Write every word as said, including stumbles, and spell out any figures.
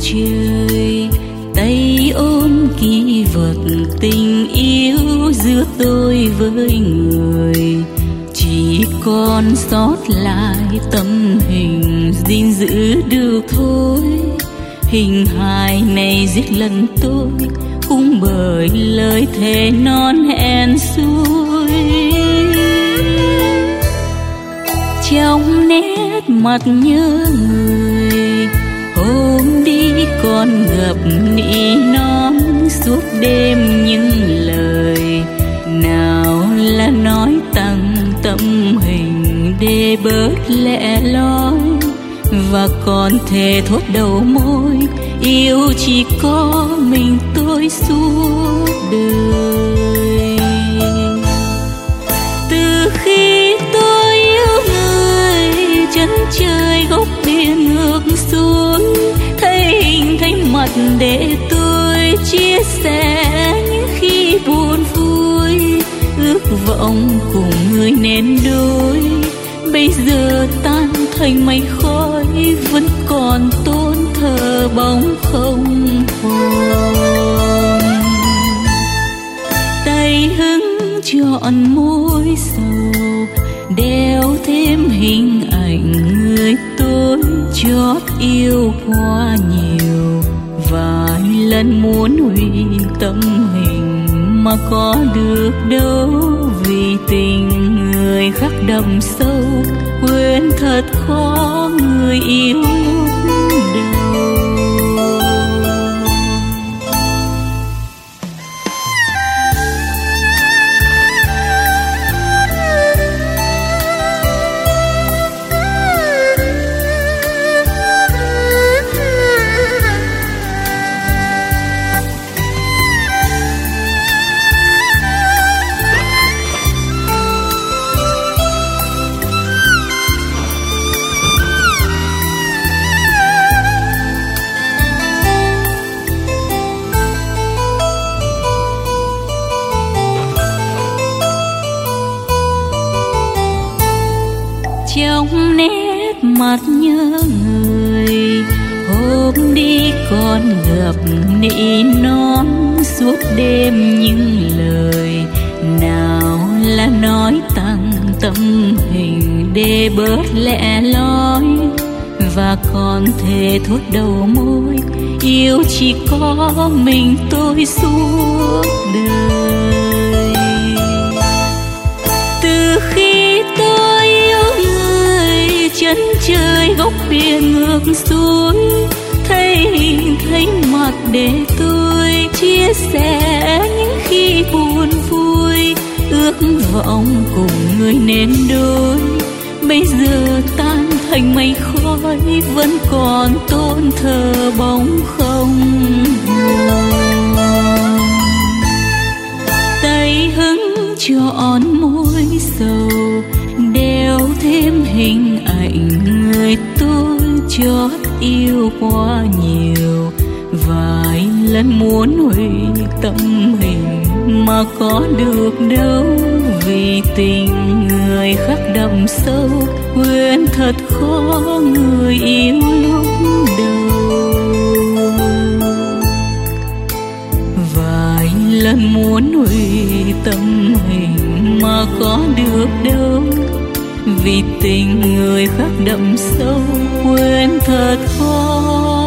trời, tay ôm kỷ vật tình yêu giữa tôi với người. Chỉ còn sót lại tâm hình gìn giữ được thôi. Hình hài này giết lần tôi cũng bởi lời thề non hẹn xuôi. Trong nét mặt nhớ người, hôm đi còn ngập nỉ non suốt đêm những lời. Nào là nói tăng tâm hình để bớt lẻ loi, và còn thề thốt đầu môi yêu chỉ có mình tôi suốt đời. Từ khi tôi yêu người, chân trời góc biển ngược xuống, thấy hình thấy mặt để tôi chia sẻ những khi buồn vui. Ước vọng cùng người nên đôi, bây giờ tan thành mây khói, vẫn còn tôn thờ bóng không hồn. Tay hứng chọn môi sầu, đeo thêm hình ảnh người tôi chót yêu quá nhiều. Vài lần muốn hủy tâm hình mà có được đâu, vì tình người khắc đậm sâu, quên thật khó người yêu lúc đầu. Trong nét mặt nhớ người, hôm đi còn gặp nỉ non suốt đêm những lời. Nào là nói tăng tâm hình để bớt lẻ loi, và còn thề thốt đầu môi yêu chỉ có mình tôi suốt đời. Từ khi tôi yêu người, chân trời góc biển ngược xuống, thấy hình thấy mặt để tôi chia sẻ những khi buồn vui. Ước vọng cùng người nên đôi, bây giờ tan thành mây khói, vẫn còn tôn thờ bóng không hồn. Tay hứng chọn môi sầu, đeo thêm hình ảnh người tôi chót yêu quá nhiều. Vài lần muốn hủy tâm hình mà có được đâu, vì tình người khắc đậm sâu, quên thật khó người yêu lúc đầu. Vài lần muốn hủy tâm hình mà có được đâu, vì tình người khắc đậm sâu, quên thật khó